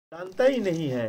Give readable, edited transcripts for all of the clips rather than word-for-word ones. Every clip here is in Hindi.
जानता ही नहीं है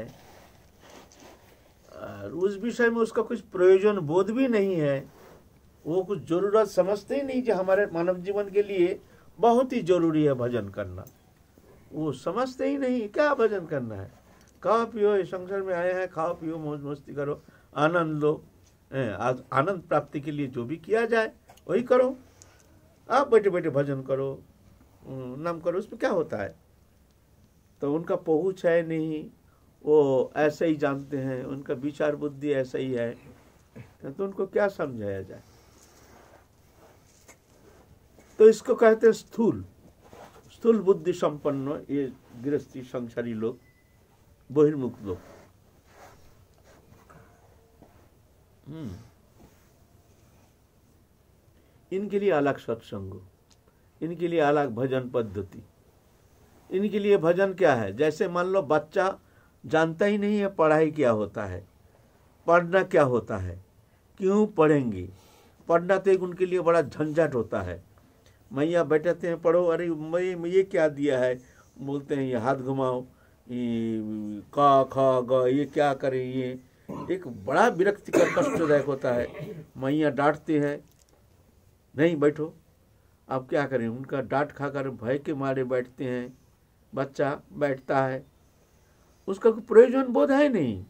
और उस विषय में उसका कुछ प्रयोजन बोध भी नहीं है, वो कुछ जरूरत समझते ही नहीं कि हमारे मानव जीवन के लिए बहुत ही जरूरी है भजन करना। वो समझते ही नहीं क्या भजन करना है। खाओ पियो, इस संसार में आए हैं, खाओ पियो, मौज मस्ती करो, आनंद लो। आनंद प्राप्ति के लिए जो भी किया जाए वही करो। आप बैठे बैठे भजन करो, नाम करो, उसमें क्या होता है। तो उनका पहुँच है नहीं, वो ऐसे ही जानते हैं, उनका विचार बुद्धि ऐसा ही है, तो उनको क्या समझाया जाए। तो इसको कहते हैं स्थूल स्थूल बुद्धि संपन्न ये गृहस्थी संसारी लोग, बहिर्मुख लोग। इनके लिए अलग सत्संग, इनके लिए अलग भजन पद्धति। इनके लिए भजन क्या है, जैसे मान लो बच्चा जानता ही नहीं है पढ़ाई क्या होता है, पढ़ना क्या होता है, क्यों पढ़ेंगे। पढ़ना तो एक उनके लिए बड़ा झंझट होता है। मैया बैठते हैं पढ़ो, अरे मैं ये क्या दिया है, बोलते हैं ये हाथ घुमाओ, ये का खा ग, ये क्या करें, ये एक बड़ा विरक्ति का कष्टदायक होता है। मैया डांटते हैं, नहीं बैठो। अब क्या करें, उनका डांट खाकर भय के मारे बैठते हैं। बच्चा बैठता है, उसका कोई प्रयोजन बोध है नहीं,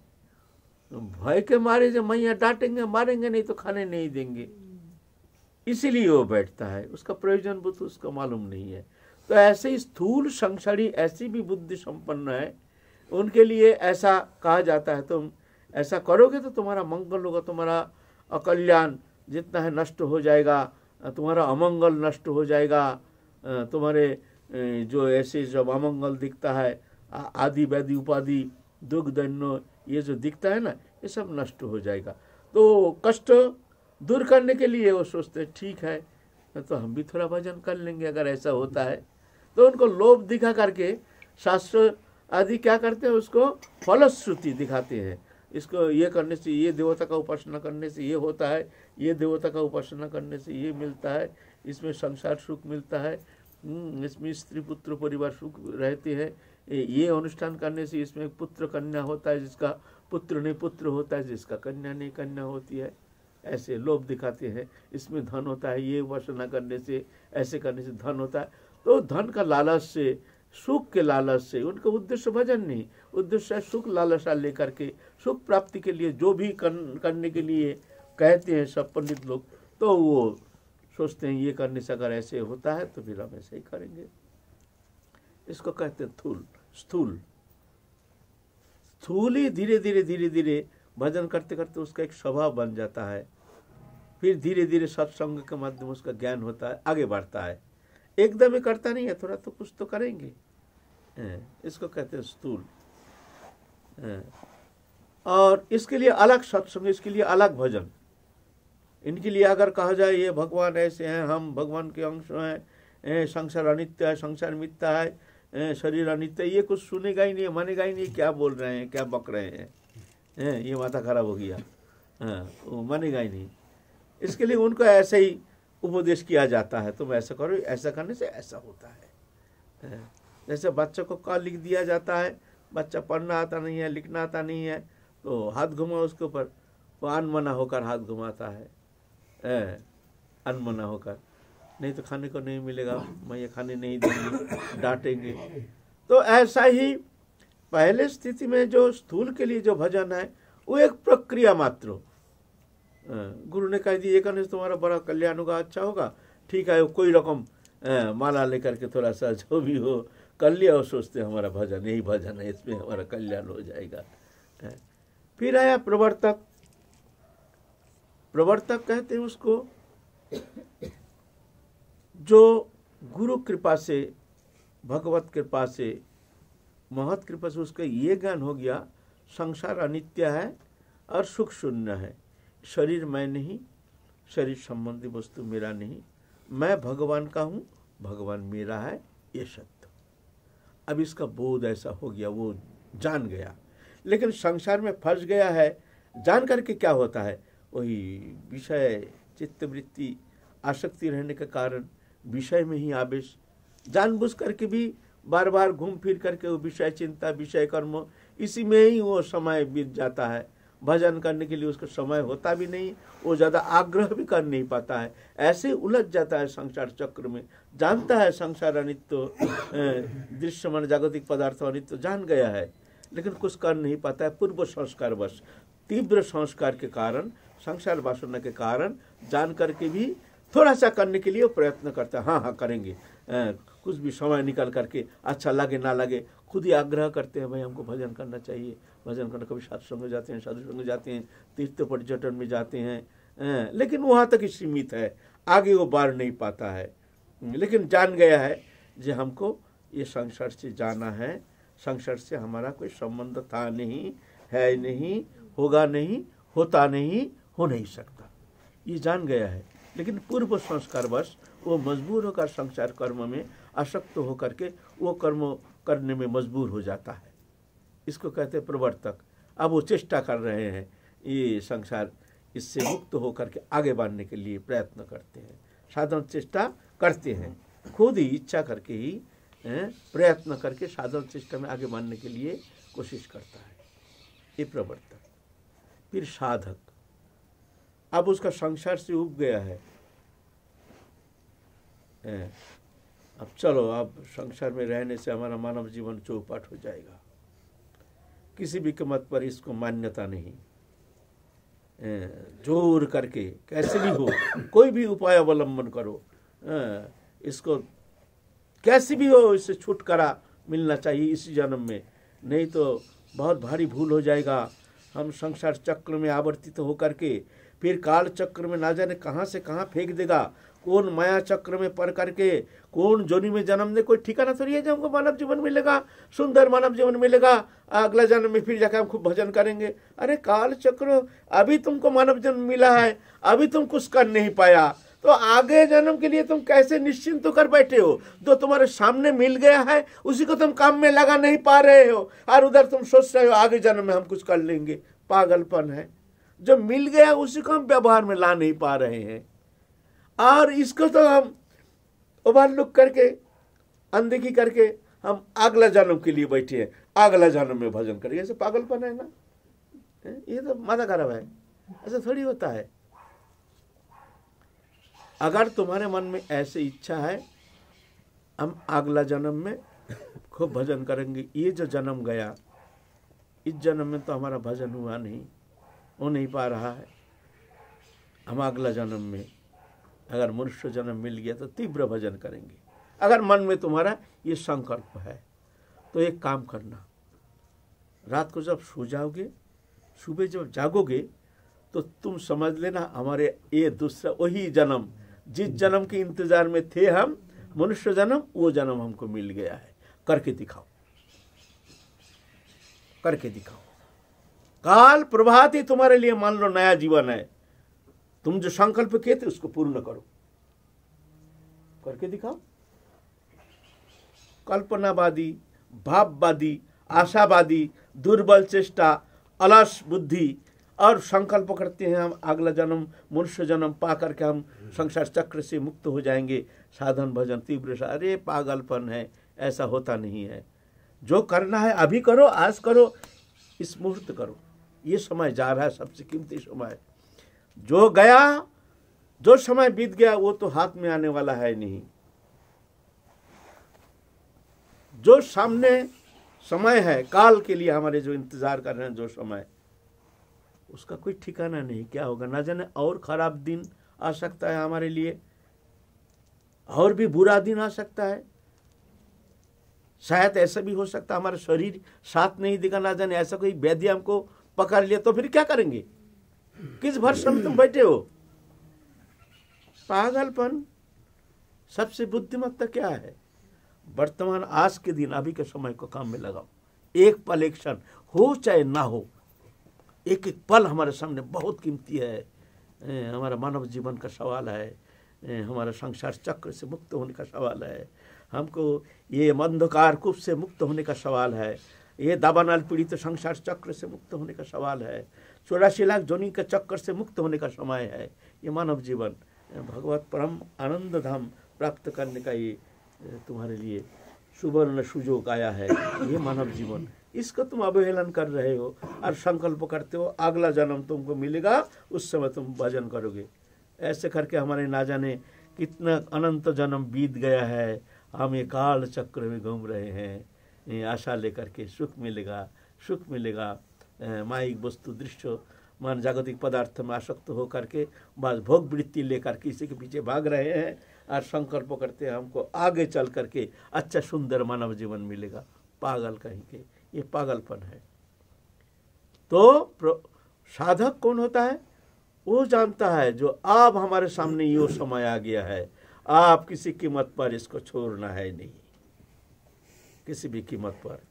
भय के मारे जब मैया डांटेंगे मारेंगे नहीं तो खाने नहीं देंगे, इसीलिए वो बैठता है। उसका प्रयोजन बोध उसका मालूम नहीं है। तो ऐसे ही स्थूल संसारी ऐसी भी बुद्धि संपन्न है, उनके लिए ऐसा कहा जाता है तुम ऐसा करोगे तो तुम्हारा मंगल होगा, तुम्हारा अकल्याण जितना है नष्ट हो जाएगा, तुम्हारा अमंगल नष्ट हो जाएगा, तुम्हारे जो ऐसे जब अमंगल दिखता है, आदि व्याधि उपाधि दुख दैन्य ये जो दिखता है ना, ये सब नष्ट हो जाएगा। तो कष्ट दूर करने के लिए वो सोचते ठीक है तो हम भी थोड़ा भजन कर लेंगे अगर ऐसा होता है। तो उनको लोभ दिखा करके शास्त्र आदि क्या करते हैं, उसको फलश्रुति दिखाते हैं। इसको ये करने से, ये देवता का उपासना करने से ये होता है, ये देवता का उपासना करने से ये मिलता है, इसमें संसार सुख मिलता है, इसमें स्त्री पुत्र परिवार सुख रहते हैं, ये अनुष्ठान करने से इसमें पुत्र कन्या होता है, जिसका पुत्र नहीं पुत्र होता है, जिसका कन्या नहीं कन्या होती है। ऐसे लोभ दिखाते हैं, इसमें धन होता है, ये उपासना करने से ऐसे करने से धन होता है। तो धन का लालच से, सुख के लालच से, उनका उद्देश्य भजन नहीं, उद्देश्य है सुख लालसा लेकर के सुख प्राप्ति के लिए जो भी करने के लिए कहते हैं सब पंडित लोग, तो वो सोचते हैं ये करने से अगर ऐसे होता है तो फिर हम ऐसे ही करेंगे। इसको कहते हैं स्थूल। स्थूल ही धीरे धीरे भजन करते करते उसका एक स्वभाव बन जाता है। फिर धीरे धीरे सत्संग के माध्यम उसका ज्ञान होता है, आगे बढ़ता है। एकदम ही करता नहीं है, थोड़ा तो कुछ तो करेंगे। इसको कहते हैं स्थूल। और इसके लिए अलग सत्संग, इसके लिए अलग भजन। इनके लिए अगर कहा जाए ये भगवान ऐसे हैं, हम भगवान के अंश हैं, संसार अनित्य है, संसार मिथ्या है, शरीर अनित्य, ये कुछ सुनेगा ही नहीं, मानेगा ही नहीं, क्या बोल रहे हैं, क्या बक रहे हैं, ये माथा खराब हो गया, वो मानेगा ही नहीं। इसके लिए उनको ऐसे ही उपदेश किया जाता है, तुम ऐसा करो, ऐसा करने से ऐसा होता है। जैसे बच्चों को का लिख दिया जाता है, बच्चा पढ़ना आता नहीं है, लिखना आता नहीं है, तो हाथ घुमाओ उसके ऊपर, वो अनमना होकर हाथ घुमाता है, अनमना होकर, नहीं तो खाने को नहीं मिलेगा, मैं ये खाने नहीं देंगे, डांटेंगे। तो ऐसा ही पहले स्थिति में जो स्थूल के लिए जो भजन है वो एक प्रक्रिया मात्र। गुरु ने कह दिया ये करने से तुम्हारा बड़ा कल्याण होगा, अच्छा होगा, ठीक है, कोई रकम माला लेकर के थोड़ा सा जो भी हो कर लिया, और सोचते हमारा भजन यही भजन है, इसमें हमारा कल्याण हो जाएगा। फिर आया प्रवर्तक। प्रवर्तक कहते हैं उसको जो गुरु कृपा से, भगवत कृपा से, महत कृपा से उसका ये ज्ञान हो गया संसार अनित्य है और सुख शून्य है, शरीर मैं नहीं, शरीर संबंधी वस्तु मेरा नहीं, मैं भगवान का हूँ, भगवान मेरा है, ये सत्य। अब इसका बोध ऐसा हो गया, वो जान गया। लेकिन संसार में फंस गया है, जान करके क्या होता है, वही विषय चित्तवृत्ति आसक्ति रहने के कारण विषय में ही आवेश, जानबूझ करके भी बार बार घूम फिर करके वो विषय चिंता, विषय कर्म, इसी में ही वो समय बीत जाता है। भजन करने के लिए उसका समय होता भी नहीं, वो ज़्यादा आग्रह भी कर नहीं पाता है, ऐसे उलझ जाता है संसार चक्र में। जानता है संसार अनित्य, दृश्य मन जागतिक पदार्थ अनित्य जान गया है, लेकिन कुछ कर नहीं पाता है। पूर्व संस्कार बस, तीव्र संस्कार के कारण, संसार वासना के कारण जान करके भी थोड़ा सा करने के लिए प्रयत्न करता है। हाँ हाँ करेंगे, कुछ भी समय निकल करके, अच्छा लगे ना लगे, खुद ही आग्रह करते हैं भाई हमको भजन करना चाहिए, भजन करना। कभी सत्संग जाते हैं, साधु संग जाते हैं, तीर्थ पर्यटन में जाते हैं, लेकिन वहाँ तक ही सीमित है, आगे वो बढ़ नहीं पाता है। लेकिन जान गया है जो हमको ये संसार से जाना है, संसार से हमारा कोई संबंध था नहीं, है नहीं, होगा नहीं, होता नहीं, हो नहीं सकता, ये जान गया है। लेकिन पूर्व संस्कार बस वो मजबूर होकर संसार कर्म में आसक्त होकर के वो कर्म करने में मजबूर हो जाता है। इसको कहते हैं प्रवर्तक। अब वो चेष्टा कर रहे हैं ये संसार इससे मुक्त होकर के आगे बढ़ने के लिए प्रयत्न करते हैं, साधन चेष्टा करते हैं, खुद ही इच्छा करके ही प्रयत्न करके साधन चेष्टा में आगे बढ़ने के लिए कोशिश करता है ये प्रवर्तक। फिर साधक, अब उसका संसार से उब गया है, अब चलो अब संसार में रहने से हमारा मानव जीवन चौपट हो जाएगा, किसी भी कीमत पर इसको मान्यता नहीं, जोर करके कैसे भी हो कोई भी उपाय अवलंबन करो, इसको कैसे भी हो इससे छुटकारा मिलना चाहिए इसी जन्म में, नहीं तो बहुत भारी भूल हो जाएगा। हम संसार चक्र में आवर्तित होकर के फिर काल चक्र में ना जाने कहाँ से कहाँ फेंक देगा, कौन माया चक्र में पड़ करके कौन जोनी में जन्म दे, कोई ठिकाना थोड़ी है। जब हमको मानव जीवन मिलेगा, सुंदर मानव जीवन मिलेगा, अगला जन्म में फिर जाकर हम खूब भजन करेंगे। अरे काल चक्र, अभी तुमको मानव जन्म मिला है, अभी तुम कुछ कर नहीं पाया, तो आगे जन्म के लिए तुम कैसे निश्चिंत होकर बैठे हो? जो तुम्हारे सामने मिल गया है उसी को तुम काम में लगा नहीं पा रहे हो, और उधर तुम सोच रहे हो आगे जन्म में हम कुछ कर लेंगे। पागलपन है। जो मिल गया उसी को हम व्यवहार में ला नहीं पा रहे हैं, और इसको तो हम ओवरलुक करके, अनदेखी करके हम अगला जन्म के लिए बैठे हैं, अगला जन्म में भजन करेंगे। ऐसे पागलपन है ना, ये तो माथा खराब है, ऐसा थोड़ी होता है। अगर तुम्हारे मन में ऐसे इच्छा है हम अगला जन्म में खूब भजन करेंगे, ये जो जन्म गया इस जन्म में तो हमारा भजन हुआ नहीं, हो नहीं पा रहा है, हम अगला जन्म में अगर मनुष्य जन्म मिल गया तो तीव्र भजन करेंगे। अगर मन में तुम्हारा ये संकल्प है तो एक काम करना, रात को जब सो जाओगे, सुबह जब जागोगे तो तुम समझ लेना हमारे ये दूसरा वही जन्म, जिस जन्म के इंतजार में थे हम, मनुष्य जन्म, वो जन्म हमको मिल गया है। करके दिखाओ, करके दिखाओ। काल प्रभात ही तुम्हारे लिए मान लो नया जीवन है, तुम जो संकल्प किए थे उसको पूर्ण करो, करके दिखाओ। कल्पनावादी, भाववादी, आशावादी, दुर्बल चेष्टा, अलस बुद्धि और संकल्प करते हैं हम अगला जन्म मनुष्य जन्म पा करके हम संसार चक्र से मुक्त हो जाएंगे, साधन भजन तीव्र। अरे पागलपन है, ऐसा होता नहीं है। जो करना है अभी करो, आज करो, इस मुहूर्त करो। ये समय जा रहा है, सबसे कीमती समय। जो गया, जो समय बीत गया वो तो हाथ में आने वाला है नहीं। जो सामने समय है, काल के लिए हमारे जो इंतजार कर रहे हैं, जो समय, उसका कोई ठिकाना नहीं, क्या होगा ना जाने। और खराब दिन आ सकता है हमारे लिए, और भी बुरा दिन आ सकता है। शायद ऐसा भी हो सकता है हमारा शरीर साथ नहीं देगा, ना जाने ऐसा कोई व्याधि हमको पकड़ लिया, तो फिर क्या करेंगे? किस भरोसे में तुम बैठे हो? पागलपन। सबसे बुद्धिमत्ता क्या है? वर्तमान आज के दिन, अभी के समय को काम में लगाओ। एक पल, एक क्षण हो चाहे ना हो, एक एक पल हमारे सामने बहुत कीमती है। हमारा मानव जीवन का सवाल है, हमारा संसार चक्र से मुक्त होने का सवाल है, हमको ये अंधकार कूप से मुक्त होने का सवाल है, ये दावानल पीड़ित संसार चक्र से मुक्त होने का सवाल है, 84 लाख जोनी के चक्कर से मुक्त होने का समय है। ये मानव जीवन भगवत परम आनंद धाम प्राप्त करने का ये तुम्हारे लिए सुवर्ण सुजोग आया है, ये मानव जीवन, इसका तुम अवहेलन कर रहे हो और संकल्प करते हो अगला जन्म तुमको मिलेगा, उस समय तुम भजन करोगे। ऐसे करके हमारे ना जाने कितना अनंत जन्म बीत गया है, हम ये काल चक्र में घूम रहे हैं, ये आशा लेकर के सुख मिलेगा, सुख मिलेगा, माइक वस्तु दृश्य मान जागतिक पदार्थ में आसक्त हो करके बस भोग वृत्ति लेकर किसी के पीछे भाग रहे हैं और संकल्प करते हैं हमको आगे चल करके अच्छा सुंदर मानव जीवन मिलेगा। पागल कहीं के, ये पागलपन है। तो साधक कौन होता है? वो जानता है जो अब हमारे सामने यो समय आ गया है, आप किसी कीमत पर इसको छोड़ना है नहीं, किसी भी कीमत पर।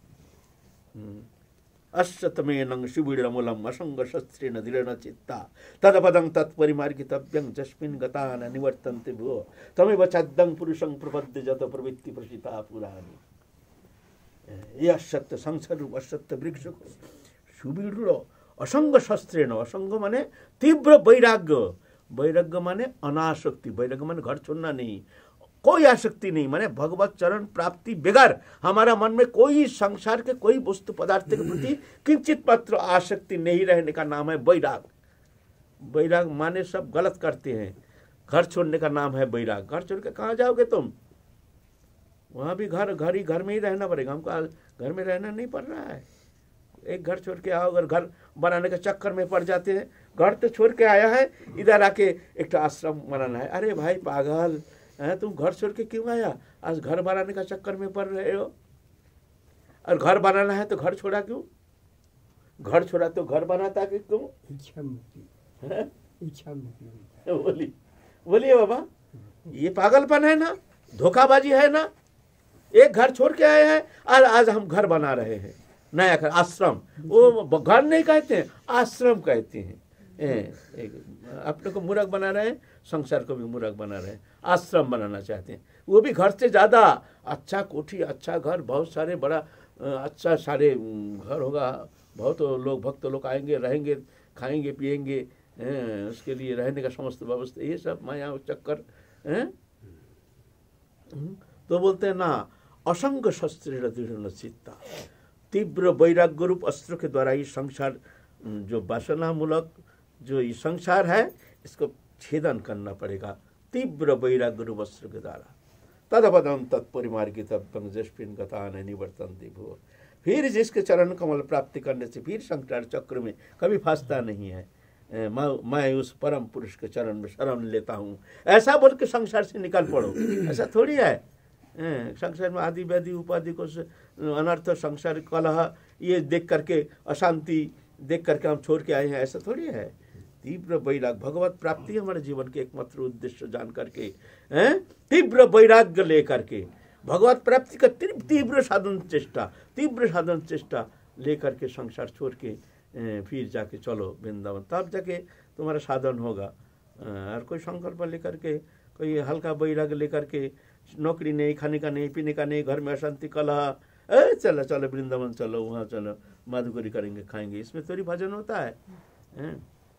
अश्वत्थमेनं शिबिरमूलम असंग शस्त्रेण दृढ़ चित्ता तदपदं तत्परिमार्गितव्यं जस्मिन् गता न निवर्तन्ते भुवः तमेव चाद्यं पुरुषं प्रपद्य जत प्रवृत्ति प्रसिता पुराणी। ये अश्वत्थ संसार अश्वत्थ वृक्ष को सुबिड़ असंग शस्त्रेण, असंग माने तीव्र वैराग्य, वैराग्य माने अनासक्ति, वैराग्य माने घर छोड़ना नहीं, कोई आसक्ति नहीं, माने भगवत चरण प्राप्ति बगैर हमारा मन में कोई संसार के कोई वस्तु पदार्थ के प्रति किंचित मात्र आसक्ति नहीं रहने का नाम है वैराग। वैराग माने सब गलत करते हैं, घर छोड़ने का नाम है वैराग। घर छोड़ के कहाँ जाओगे तुम? वहाँ भी घर में ही रहना पड़ेगा हमको, घर में रहना नहीं पड़ रहा है। एक घर छोड़ के आओ, अगर घर बनाने के चक्कर में पड़ जाते हैं, घर तो छोड़ के आया है, इधर आके एक आश्रम बनाना है। अरे भाई पागल है, तुम घर छोड़ के क्यों आया? आज घर बनाने का चक्कर में पड़ रहे हो, और घर बनाना है तो घर छोड़ा क्यों? घर छोड़ा तो घर बनाता क्यों? इच्छा बोलिए बाबा, ये पागलपन है ना, धोखाबाजी है ना। एक घर छोड़ के आए हैं और आज हम घर बना रहे हैं, नया घर, आश्रम। वो घर नहीं कहते हैं, आश्रम कहते हैं। अपने को मूर्ख बना रहे हैं, संसार को भी मूर्ख बना रहे हैं, आश्रम बनाना चाहते हैं। वो भी घर से ज़्यादा अच्छा कोठी, अच्छा घर, बहुत सारे बड़ा अच्छा सारे घर होगा, बहुत लोग भक्त लोग आएंगे, रहेंगे, खाएंगे पिएंगे, उसके लिए रहने का समस्त व्यवस्था, ये सब माया चक्कर है। तो बोलते हैं ना, असंग शस्त्र दृढ़ चित्ता, तीव्र वैराग्य रूप अस्त्र के द्वारा ही संसार जो वासना मूलक जो ये संसार है इसको छेदन करना पड़ेगा, तीव्र वैराग्य रूप अस्त्र के द्वारा। तदपदं तत्परिमार्गितव्यं जस्मिन् गता न निवर्तन्ते भुवः। फिर जिसके चरण कमल प्राप्ति करने से फिर संसार चक्र में कभी फंसता नहीं है। मैं उस परम पुरुष के चरण में शरण लेता हूँ, ऐसा बोल के संसार से निकल पड़ो, ऐसा थोड़ी है। संसार में आदि व्याधि उपाधि को अनर्थ, संसार कलह, ये देख करके अशांति देख करके हम छोड़ के आए हैं, ऐसा थोड़ी है। तीव्र वैराग्य, भगवत प्राप्ति हमारे जीवन के एकमात्र उद्देश्य जान करके, तीव्र वैराग्य ले करके भगवत प्राप्ति का तीव्र साधन चेष्टा ले करके संसार छोड़ के फिर जाके चलो वृंदावन, तब जाके तुम्हारा साधन होगा। और कोई संकल्प लेकर के, कोई हल्का वैराग्य लेकर के, नौकरी नहीं, खाने का नहीं, पीने का नहीं, घर में अशांति कलह, चलो चलो वृंदावन चलो, वहाँ चलो माधुकरी करेंगे खाएंगे, इसमें थोड़ी भजन होता है।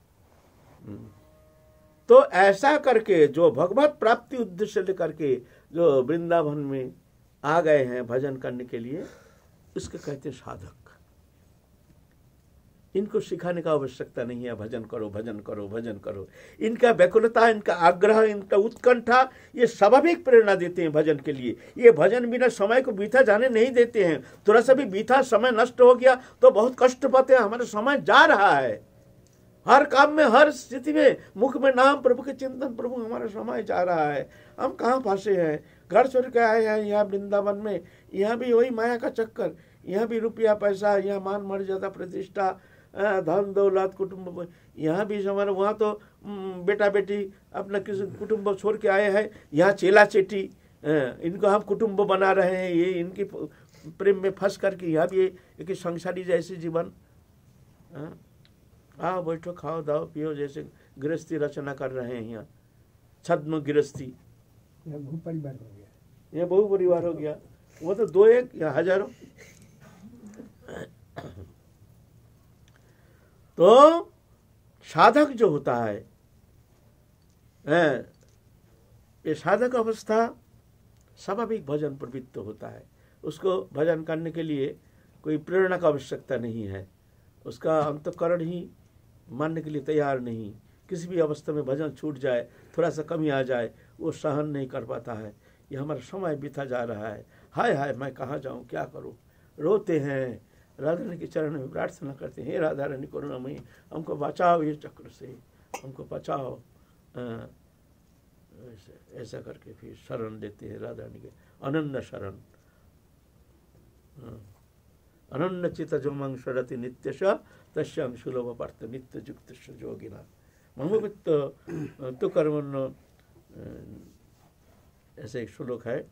तो ऐसा करके जो भगवत प्राप्ति उद्देश्य लेकर के जो वृंदावन में आ गए हैं भजन करने के लिए, उसके कहते हैं साधक। इनको सिखाने का आवश्यकता नहीं है, भजन करो भजन करो भजन करो। इनका व्याकुलता, इनका आग्रह, इनका उत्कंठा, ये स्वाभाविक प्रेरणा देते हैं भजन के लिए। ये भजन बिना समय को बीता जाने नहीं देते हैं। थोड़ा सा भी बीता समय नष्ट हो गया तो बहुत कष्ट पाते हैं, हमारा समय जा रहा है। हर काम में, हर स्थिति में मुख में नाम प्रभु के चिंतन, प्रभु हमारा समय जा रहा है, हम कहाँ फंसे हैं। घर छोड़ के आए हैं यहाँ वृंदावन में, यहाँ भी वही माया का चक्कर, यहाँ भी रुपया पैसा, यहाँ मान मर्यादा प्रतिष्ठा, धन दौलत, कुटुंब, यहाँ भी हमारा, वहाँ तो बेटा बेटी अपना किसी कुटुंब छोड़ के आए हैं, यहाँ चेला चेटी, इनको हम कुटुंब बना रहे हैं, ये इनकी प्रेम में फंस करके यहाँ भी एक संसारी जैसे जीवन। आओ बैठो खाओ दाओ पियो जैसे गृहस्थी रचना कर रहे हैं यहाँ, छद्म गृहस्थी। बहु परिवार हो गया, यह बहु परिवार हो गया, वो तो दो एक या हजारों। तो साधक जो होता है, ये साधक अवस्था स्वाभाविक भजन प्रवृत्त होता है। उसको भजन करने के लिए कोई प्रेरणा का आवश्यकता नहीं है, उसका अंतःकरण ही मानने के लिए तैयार नहीं। किसी भी अवस्था में भजन छूट जाए, थोड़ा सा कमी आ जाए, वो सहन नहीं कर पाता है। ये हमारा समय बीता जा रहा है, हाय हाय मैं कहाँ जाऊँ, क्या करूँ, रोते हैं, राधा रानी के चरण में प्रार्थना करते हैं, हे राधा रानी करुणामयी हमको बचाओ ये चक्र से, हमको बचाओ। ऐसा करके फिर शरण लेते हैं राधा रानी के, अनन्य शरण। अनन्य चित जो मंग शरति नित्य तस्यांग सुलभ पार्थ नित्य युक्त जोगिना ममोवित्त तो कर्मण्य। ऐसे एक श्लोक है,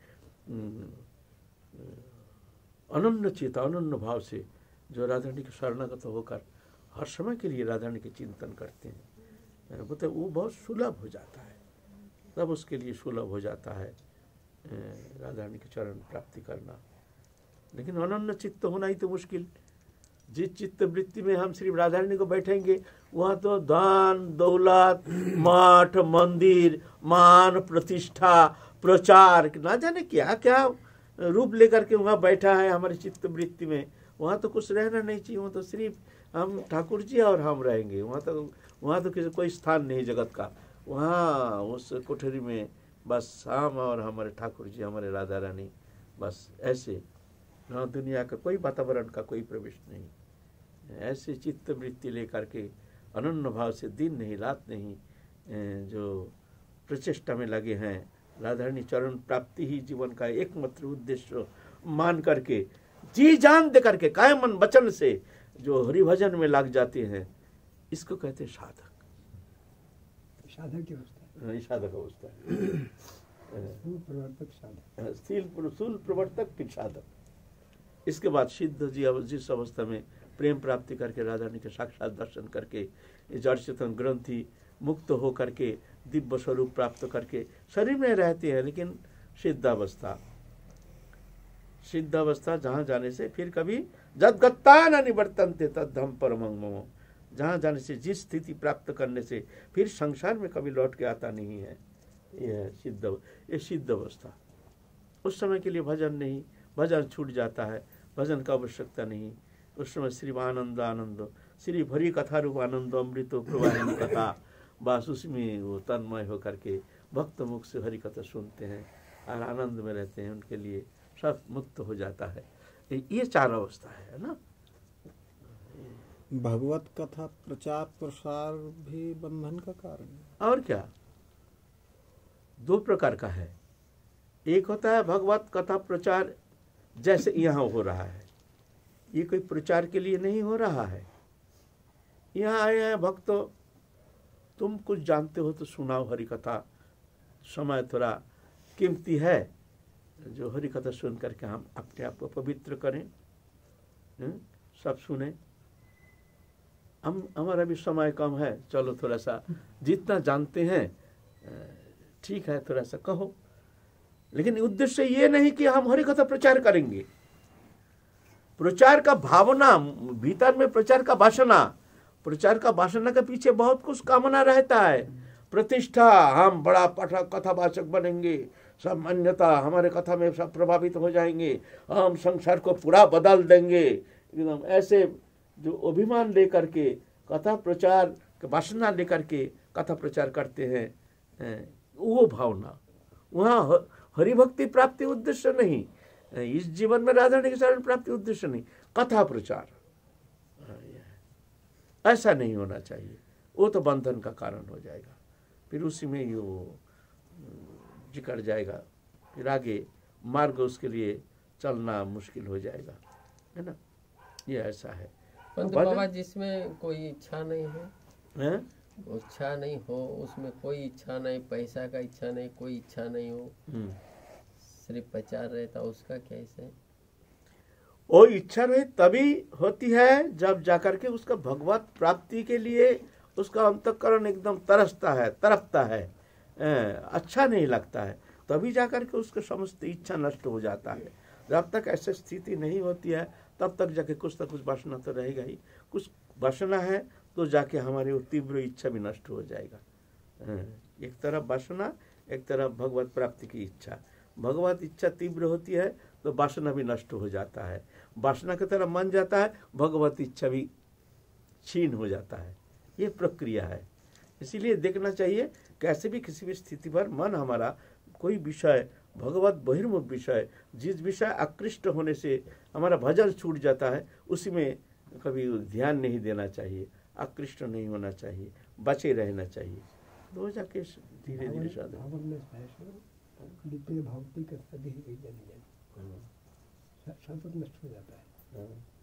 अनन्य चित, अनन्य भाव से जो राधा रानी के शरणागत होकर हर समय के लिए राधा रानी के चिंतन करते हैं, बोलते वो बहुत सुलभ हो जाता है, तब उसके लिए सुलभ हो जाता है राधा रानी के चरण प्राप्ति करना। लेकिन अनन्य चित्त होना ही तो मुश्किल। जिस चित्त वृत्ति में हम सिर्फ राधा रानी को बैठेंगे, वहाँ तो धन दौलत, मठ मंदिर, मान प्रतिष्ठा, प्रचार, ना जाने क्या क्या रूप लेकर के वहाँ बैठा है हमारे चित्त वृत्ति में। वहाँ तो कुछ रहना नहीं चाहिए, वहाँ तो सिर्फ हम ठाकुर जी और हम रहेंगे। वहाँ तो किसी कोई स्थान नहीं जगत का। वहाँ उस कोठरी में बस हम और हमारे ठाकुर जी, हमारे राधा रानी, बस ऐसे। ना दुनिया का कोई वातावरण का कोई प्रवेश नहीं। ऐसे चित्त वृत्ति लेकर के अनन्य भाव से दिन नहीं रात नहीं जो प्रचेष्टा में लगे हैं, राधा रानी चरण प्राप्ति ही जीवन का एकमात्र उद्देश्य मान करके, जी जान दे करके, काय मन वचन से जो हरिभजन में लग जाते हैं, इसको कहते हैं साधक। साधक की अवस्था, ये साधक अवस्था है। प्रवर्तक साधक, स्थूल प्रवर्तक फिर साधक। इसके बाद सिद्ध जी जिस अवस्था में प्रेम प्राप्ति करके राधा रानी के साक्षात दर्शन करके जड़ चेतन ग्रंथि मुक्त हो करके दिव्य स्वरूप प्राप्त करके शरीर में रहते हैं, लेकिन सिद्ध अवस्था जहाँ जाने से फिर कभी जदगत्ता न निवर्तन्ते तद्धम परमं मम, जहाँ जाने से, जिस स्थिति प्राप्त करने से फिर संसार में कभी लौट के आता नहीं है, ये सिद्ध अवस्था। उस समय के लिए भजन नहीं, भजन छूट जाता है, भजन का आवश्यकता नहीं। उस समय श्री आनंद आनंद, श्री भरी कथा रूप आनंद अमृत प्रवाहिनी कथा, बस उसमें वो तन्मय होकर के भक्त मुख से हरि कथा सुनते हैं और आनंद में रहते हैं, उनके लिए सब मुक्त हो जाता है। ये चार अवस्था है ना। भगवत कथा प्रचार प्रसार भी बंधन का कारण है। और क्या, दो प्रकार का है। एक होता है भगवत कथा प्रचार, जैसे यहाँ हो रहा है, ये कोई प्रचार के लिए नहीं हो रहा है। यहाँ आए हैं भक्त, तुम कुछ जानते हो तो सुनाओ हरि कथा। समय थोड़ा कीमती है, जो हरि कथा सुन करके हम अपने आप को पवित्र करें, सब सुने। हम हमारा भी समय कम है, चलो थोड़ा सा जितना जानते हैं ठीक है, थोड़ा सा कहो। लेकिन उद्देश्य ये नहीं कि हम हरि कथा प्रचार करेंगे। प्रचार का भावना भीतर में, प्रचार का वासना के पीछे बहुत कुछ कामना रहता है। प्रतिष्ठा, हम बड़ा पाठक कथावाचक बनेंगे, सब मान्यता हमारे कथा में सब प्रभावित हो जाएंगे, हम संसार को पूरा बदल देंगे, एकदम ऐसे जो अभिमान लेकर के कथा प्रचार वासना लेकर के कथा प्रचार करते हैं, वो भावना, वहाँ हरिभक्ति प्राप्ति उद्देश्य नहीं, इस जीवन में राधा रानी के शरण प्राप्ति उद्देश्य नहीं, कथा प्रचार, ऐसा नहीं होना चाहिए। वो तो बंधन का कारण हो जाएगा, फिर उसी में ही वो जिकड़ जाएगा, फिर आगे मार्ग उसके लिए चलना मुश्किल हो जाएगा, है ना। ये ऐसा है। बाबा जिसमें कोई इच्छा नहीं है, इच्छा नहीं हो, उसमें कोई इच्छा नहीं, पैसा का इच्छा नहीं, कोई इच्छा नहीं हो, सिर्फ प्रचार रहता, उसका कैसे है? वो इच्छा नहीं तभी होती है जब जाकर के उसका भगवत प्राप्ति के लिए उसका अंतःकरण एकदम तरफता है, अच्छा नहीं लगता है, तभी जाकर के उसका समस्त इच्छा नष्ट हो जाता है। जब तक ऐसी स्थिति नहीं होती है तब तक जाके कुछ ना कुछ वासना तो रहेगा ही। कुछ वासना है तो जाके हमारी वो तीव्र इच्छा भी नष्ट हो जाएगा। एक तरफ वासना, एक तरफ भगवत प्राप्ति की इच्छा। भगवत इच्छा तीव्र होती है तो वासना भी नष्ट हो जाता है, वासना की तरफ मन जाता है, भगवत इच्छा भी क्षीण हो जाता है। ये प्रक्रिया है। इसीलिए देखना चाहिए कैसे भी किसी भी स्थिति पर मन हमारा कोई विषय, भगवत बहिर्मुख विषय, जिस विषय आकृष्ट होने से हमारा भजन छूट जाता है, उसी में कभी ध्यान नहीं देना चाहिए, आकृष्ट नहीं होना चाहिए, बचे रहना चाहिए। तो जाके धीरे धीरे साधन नष्ट हो जाता है।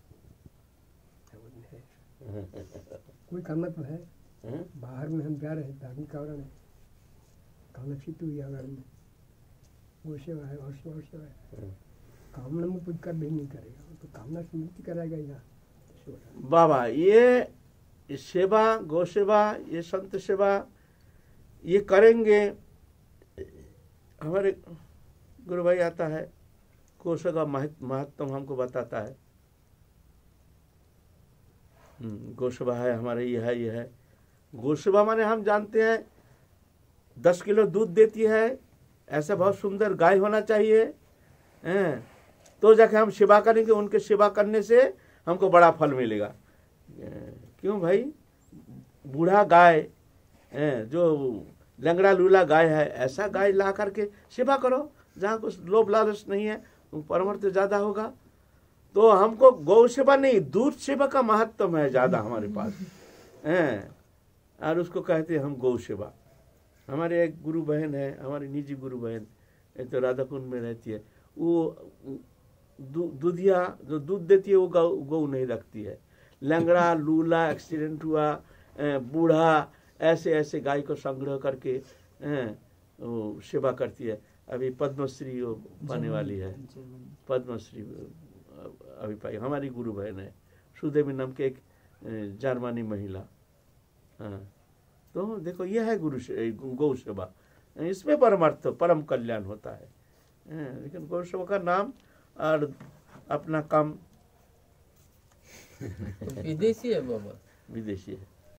कोई करना तो है। बाहर में हम जा रहे हैं धार्मिक कारण है, कामना सिद्ध हुई घर में, वो सेवा है और सेवा है। कामना में कुछ कर भी नहीं करेगा, तो कामना से मुक्ति कराएगा यहाँ। बाबा ये सेवा, गौ सेवा, ये संत सेवा ये करेंगे। हमारे गुरु भाई आता है, गौ सेवा महत्व हमको बताता है। गौ सेवा है हमारे, ये है गौ सेवा माने हम जानते हैं 10 किलो दूध देती है, ऐसा बहुत सुंदर गाय होना चाहिए, तो जाके हम सेवा करेंगे। उनके सेवा करने से हमको बड़ा फल मिलेगा। क्यों भाई? बूढ़ा गाय, जो लंगड़ा लूला गाय है, ऐसा गाय ला करके सेवा करो जहाँ कुछ लोभ लालच नहीं है, परमार्थ ज्यादा होगा। तो हमको गौ सेवा नहीं, दूध सेवा का महत्व है ज्यादा हमारे पास, और उसको कहते हैं हम गौ सेवा। हमारे एक गुरु बहन है, हमारी निजी गुरु बहन, एक तो राधा कुंड में रहती है, वो दूधिया जो दूध देती है वो गौ नहीं रखती है। लंगड़ा लूला, एक्सीडेंट हुआ, बूढ़ा, ऐसे ऐसे गाय को संग्रह करके वो सेवा करती है। अभी पद्मश्री वो पाने वाली है, पद्मश्री अभी पाई। हमारी गुरु बहन है, सुदेवी नाम के एक जर्मनी महिला। तो देखो ये है गौ सेवा, इसमें परमार्थ परम कल्याण होता है। लेकिन गौ सेवा का नाम और अपना काम विदेशी है बाबा, विदेशी है।